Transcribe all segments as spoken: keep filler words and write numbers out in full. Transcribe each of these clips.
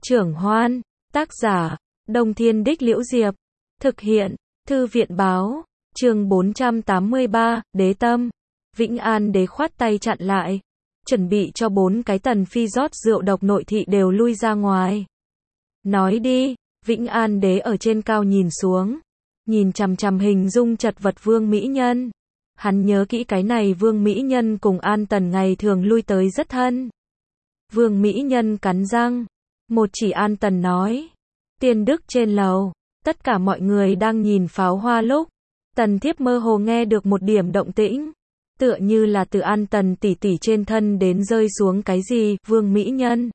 Trưởng Hoan, tác giả, Đông Thiên Đích Liễu Diệp, thực hiện, Thư viện báo, chương bốn trăm tám mươi ba, Đế Tâm. Vĩnh An Đế khoát tay chặn lại, chuẩn bị cho bốn cái tần phi rót rượu độc, nội thị đều lui ra ngoài. Nói đi. Vĩnh An Đế ở trên cao nhìn xuống, nhìn chằm chằm hình dung chật vật Vương Mỹ Nhân. Hắn nhớ kỹ cái này Vương Mỹ Nhân cùng An Tần ngày thường lui tới rất thân. Vương Mỹ Nhân cắn răng, một chỉ An Tần nói, tiên đức trên lầu, tất cả mọi người đang nhìn pháo hoa lúc, Tần Thiếp mơ hồ nghe được một điểm động tĩnh, tựa như là từ An Tần tỷ tỷ trên thân đến rơi xuống cái gì. Vương Mỹ Nhân.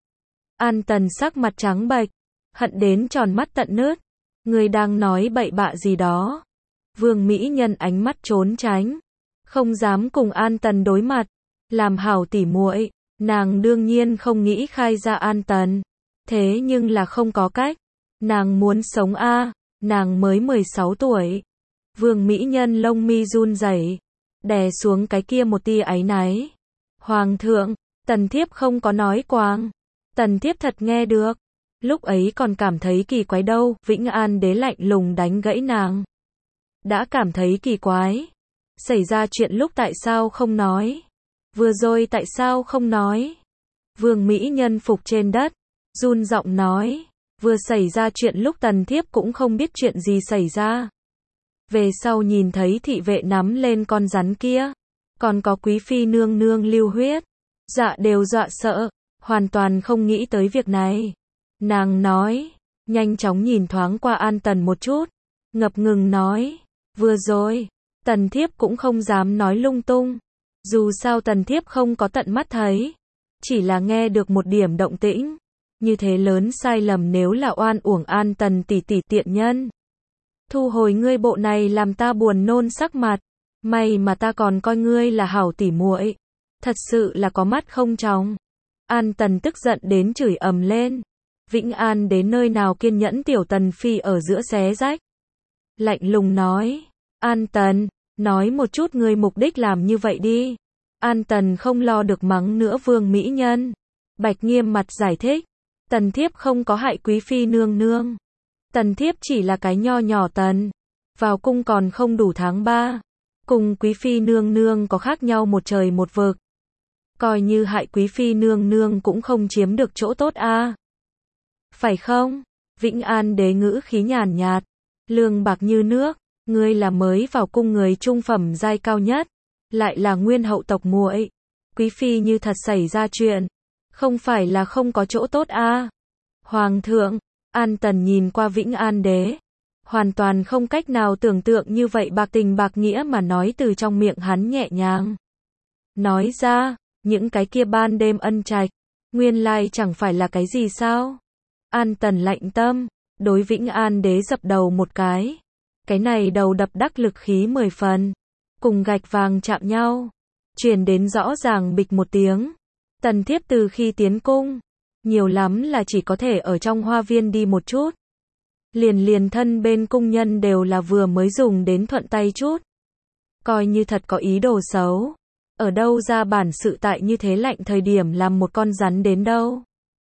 An Tần sắc mặt trắng bệch, hận đến tròn mắt tận nứt. Người đang nói bậy bạ gì đó. Vương Mỹ Nhân ánh mắt trốn tránh, không dám cùng An Tần đối mặt. Làm hảo tỉ muội, nàng đương nhiên không nghĩ khai ra An Tần. Thế nhưng là không có cách. Nàng muốn sống a, à, nàng mới mười sáu tuổi. Vương Mỹ Nhân lông mi run rẩy, đè xuống cái kia một tia áy náy. Hoàng thượng, Tần Thiếp không có nói quàng. Tần Thiếp thật nghe được. Lúc ấy còn cảm thấy kỳ quái đâu. Vĩnh An Đế lạnh lùng đánh gãy nàng. Đã cảm thấy kỳ quái. Xảy ra chuyện lúc tại sao không nói? Vừa rồi tại sao không nói? Vương Mỹ Nhân phục trên đất, run giọng nói, vừa xảy ra chuyện lúc Tần Thiếp cũng không biết chuyện gì xảy ra. Về sau nhìn thấy thị vệ nắm lên con rắn kia, còn có quý phi nương nương lưu huyết, dạ đều dọa sợ, hoàn toàn không nghĩ tới việc này. Nàng nói, nhanh chóng nhìn thoáng qua An Tần một chút, ngập ngừng nói, vừa rồi, Tần Thiếp cũng không dám nói lung tung. Dù sao Tần Thiếp không có tận mắt thấy, chỉ là nghe được một điểm động tĩnh. Như thế lớn sai lầm nếu là oan uổng An Tần tỷ tỷ tiện nhân. Thu hồi ngươi bộ này làm ta buồn nôn sắc mặt. May mà ta còn coi ngươi là hảo tỉ muội. Thật sự là có mắt không tròng. An Tần tức giận đến chửi ầm lên. Vĩnh An đến nơi nào kiên nhẫn tiểu Tần phi ở giữa xé rách. Lạnh lùng nói, An Tần, nói một chút ngươi mục đích làm như vậy đi. An Tần không lo được mắng nữa Vương Mỹ Nhân. Bạch nghiêm mặt giải thích, Tần Thiếp không có hại quý phi nương nương. Tần Thiếp chỉ là cái nho nhỏ Tần, vào cung còn không đủ tháng ba. Cùng quý phi nương nương có khác nhau một trời một vực. Coi như hại quý phi nương nương cũng không chiếm được chỗ tốt a. À. Phải không? Vĩnh An Đế ngữ khí nhàn nhạt, lương bạc như nước, ngươi là mới vào cung người trung phẩm giai cao nhất, lại là nguyên hậu tộc muội. Quý phi như thật xảy ra chuyện, không phải là không có chỗ tốt a. À. Hoàng thượng, An Tần nhìn qua Vĩnh An Đế, hoàn toàn không cách nào tưởng tượng như vậy bạc tình bạc nghĩa mà nói từ trong miệng hắn nhẹ nhàng. Nói ra, những cái kia ban đêm ân trạch, nguyên lai chẳng phải là cái gì sao? An Tần lạnh tâm, đối Vĩnh An Đế dập đầu một cái. Cái này đầu đập đắc lực khí mười phần, cùng gạch vàng chạm nhau, truyền đến rõ ràng bịch một tiếng. Tần Thiếp từ khi tiến cung, nhiều lắm là chỉ có thể ở trong hoa viên đi một chút. Liền liền thân bên cung nhân đều là vừa mới dùng đến thuận tay chút. Coi như thật có ý đồ xấu. Ở đâu ra bản sự tại như thế lạnh thời điểm làm một con rắn đến đâu.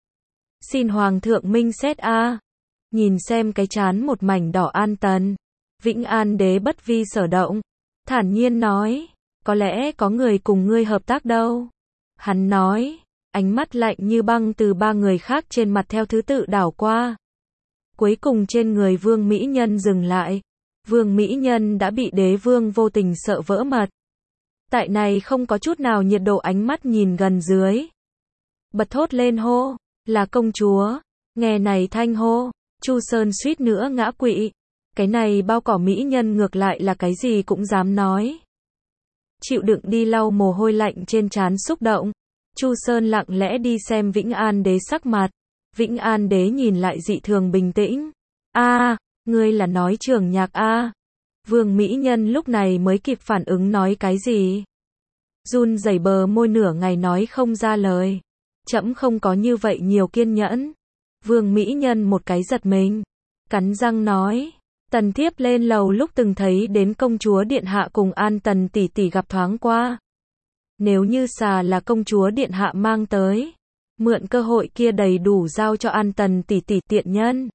Xin Hoàng thượng minh xét a. À. Nhìn xem cái chán một mảnh đỏ An Tần. Vĩnh An Đế bất vi sở động, thản nhiên nói, có lẽ có người cùng ngươi hợp tác đâu. Hắn nói, ánh mắt lạnh như băng từ ba người khác trên mặt theo thứ tự đảo qua. Cuối cùng trên người Vương Mỹ Nhân dừng lại. Vương Mỹ Nhân đã bị đế vương vô tình sợ vỡ mật. Tại này không có chút nào nhiệt độ ánh mắt nhìn gần dưới. Bật thốt lên hô, là công chúa. Nghe này thanh hô, Chu Sơn suýt nữa ngã quỵ. Cái này bao cỏ mỹ nhân ngược lại là cái gì cũng dám nói. Chịu đựng đi lau mồ hôi lạnh trên trán xúc động. Chu Sơn lặng lẽ đi xem Vĩnh An Đế sắc mặt. Vĩnh An Đế nhìn lại dị thường bình tĩnh. A, à, ngươi là nói Trường Nhạc a? À. Vương Mỹ Nhân lúc này mới kịp phản ứng nói cái gì. Run rẩy bờ môi nửa ngày nói không ra lời. Trẫm không có như vậy nhiều kiên nhẫn. Vương Mỹ Nhân một cái giật mình, cắn răng nói. Tần Thiếp lên lầu lúc từng thấy đến công chúa điện hạ cùng An Tần tỷ tỷ gặp thoáng qua. Nếu như xà là công chúa điện hạ mang tới, Mượn cơ hội kia đầy đủ giao cho An Tần tỷ tỷ tiện nhân.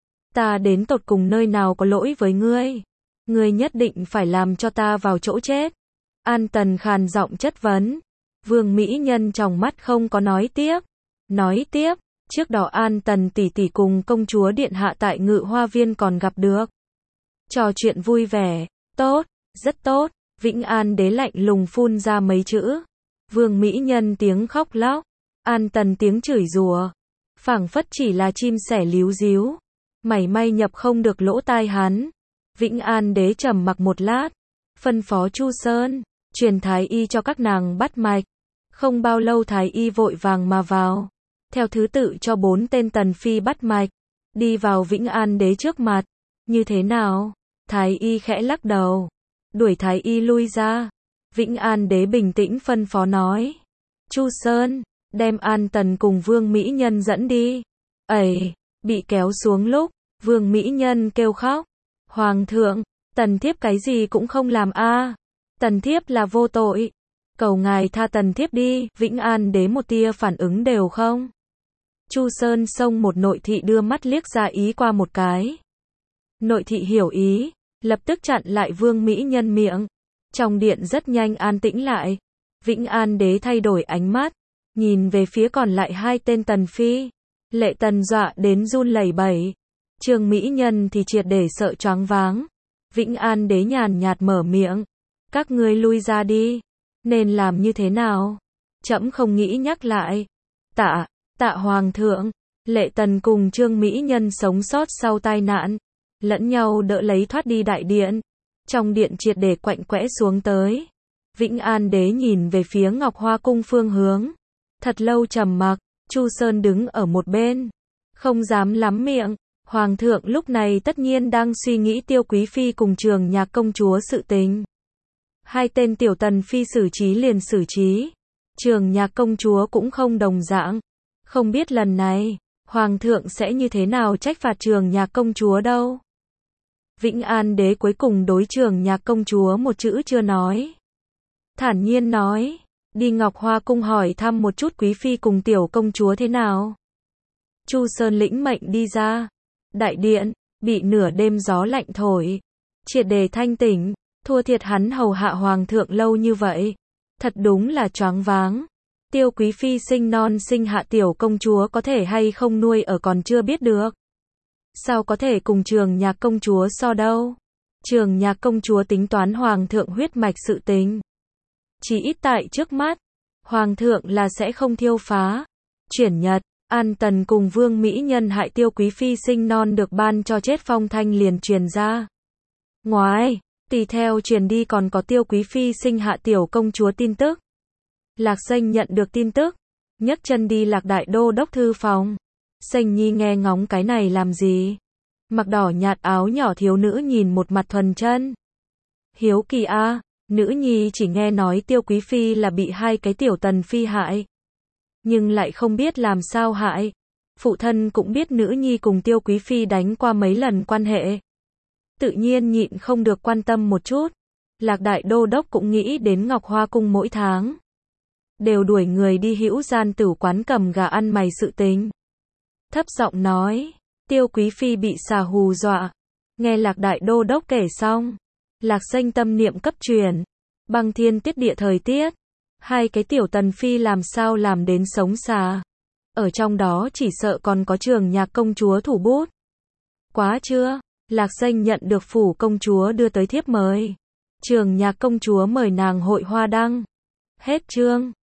Ta đến tột cùng nơi nào có lỗi với ngươi? Ngươi nhất định phải làm cho ta vào chỗ chết. An Tần khàn giọng chất vấn. Vương mỹ nhân trong mắt không có nói tiếp. Nói tiếp, trước đó An Tần tỷ tỷ cùng công chúa điện hạ tại Ngự Hoa Viên còn gặp được. Trò chuyện vui vẻ, tốt, rất tốt. Vĩnh An đế lạnh lùng phun ra mấy chữ. Vương mỹ nhân tiếng khóc lóc. An Tần tiếng chửi rủa. Phảng phất chỉ là chim sẻ líu díu. Mảy may nhập không được lỗ tai hắn. Vĩnh An đế trầm mặc một lát. Phân phó Chu Sơn, truyền thái y cho các nàng bắt mạch. Không bao lâu thái y vội vàng mà vào. Theo thứ tự cho bốn tên tần phi bắt mạch. Đi vào Vĩnh An đế trước mặt. Như thế nào? Thái y khẽ lắc đầu. Đuổi thái y lui ra. Vĩnh An đế bình tĩnh phân phó nói. Chu Sơn, đem An Tần cùng Vương mỹ nhân dẫn đi. Ẩy, bị kéo xuống lúc, Vương mỹ nhân kêu khóc. Hoàng thượng, Tần thiếp cái gì cũng không làm a. À. Tần thiếp là vô tội. Cầu ngài tha Tần thiếp đi. Vĩnh An đế một tia phản ứng đều không. Chu Sơn xông một nội thị đưa mắt liếc ra ý qua một cái. Nội thị hiểu ý, lập tức chặn lại Vương mỹ nhân miệng. Trong điện rất nhanh an tĩnh lại. Vĩnh An đế thay đổi ánh mắt, nhìn về phía còn lại hai tên tần phi. Lệ Tần dọa đến run lẩy bẩy. Trương mỹ nhân thì triệt để sợ choáng váng. Vĩnh An đế nhàn nhạt mở miệng. Các ngươi lui ra đi. Nên làm như thế nào? Trẫm không nghĩ nhắc lại. Tạ, tạ hoàng thượng. Lệ Tần cùng Trương mỹ nhân sống sót sau tai nạn. Lẫn nhau đỡ lấy thoát đi đại điện. Trong điện triệt để quạnh quẽ xuống tới. Vĩnh An đế nhìn về phía Ngọc Hoa cung phương hướng. Thật lâu trầm mặc. Chu Sơn đứng ở một bên. Không dám lắm miệng. Hoàng thượng lúc này tất nhiên đang suy nghĩ Tiêu Quý Phi cùng Trường Nhạc công chúa sự tình. Hai tên tiểu tần phi xử trí liền xử trí. Trường Nhạc công chúa cũng không đồng dạng. Không biết lần này, Hoàng thượng sẽ như thế nào trách phạt Trường Nhạc công chúa đâu. Vĩnh An đế cuối cùng đối Trường Nhạc công chúa một chữ chưa nói. Thản nhiên nói, đi Ngọc Hoa cung hỏi thăm một chút Quý Phi cùng tiểu công chúa thế nào. Chu Sơn lĩnh mệnh đi ra. Đại điện, bị nửa đêm gió lạnh thổi. Triệt đề thanh tỉnh, thua thiệt hắn hầu hạ Hoàng thượng lâu như vậy. Thật đúng là choáng váng. Tiêu Quý Phi sinh non sinh hạ tiểu công chúa có thể hay không nuôi ở còn chưa biết được. Sao có thể cùng Trường Nhạc công chúa so đâu. Trường Nhạc công chúa tính toán Hoàng thượng huyết mạch sự tình. Chỉ ít tại trước mắt, Hoàng thượng là sẽ không thiêu phá. Chuyển nhật, An Tần cùng Vương mỹ nhân hại Tiêu Quý Phi sinh non được ban cho chết phong thanh liền truyền ra. Ngoài, tùy theo truyền đi còn có Tiêu Quý Phi sinh hạ tiểu công chúa tin tức. Lạc Xanh nhận được tin tức, nhấc chân đi Lạc đại đô đốc thư phòng. Xanh nhi nghe ngóng cái này làm gì? Mặc đỏ nhạt áo nhỏ thiếu nữ nhìn một mặt thuần chân. Hiếu kỳ a, à, nữ nhi chỉ nghe nói Tiêu Quý Phi là bị hai cái tiểu tần phi hại. Nhưng lại không biết làm sao hại. Phụ thân cũng biết nữ nhi cùng Tiêu Quý Phi đánh qua mấy lần quan hệ. Tự nhiên nhịn không được quan tâm một chút. Lạc đại đô đốc cũng nghĩ đến Ngọc Hoa cung mỗi tháng. Đều đuổi người đi hữu gian tử quán cầm gà ăn mày sự tình. Thấp giọng nói, Tiêu Quý Phi bị xà hù dọa. Nghe Lạc đại đô đốc kể xong. Lạc Xanh tâm niệm cấp truyền. Băng thiên tiết địa thời tiết. Hai cái tiểu tần phi làm sao làm đến sống xà. Ở trong đó chỉ sợ còn có Trường Nhạc công chúa thủ bút. Quá chưa? Lạc Xanh nhận được phủ công chúa đưa tới thiếp mời. Trường Nhạc công chúa mời nàng hội hoa đăng. Hết chương.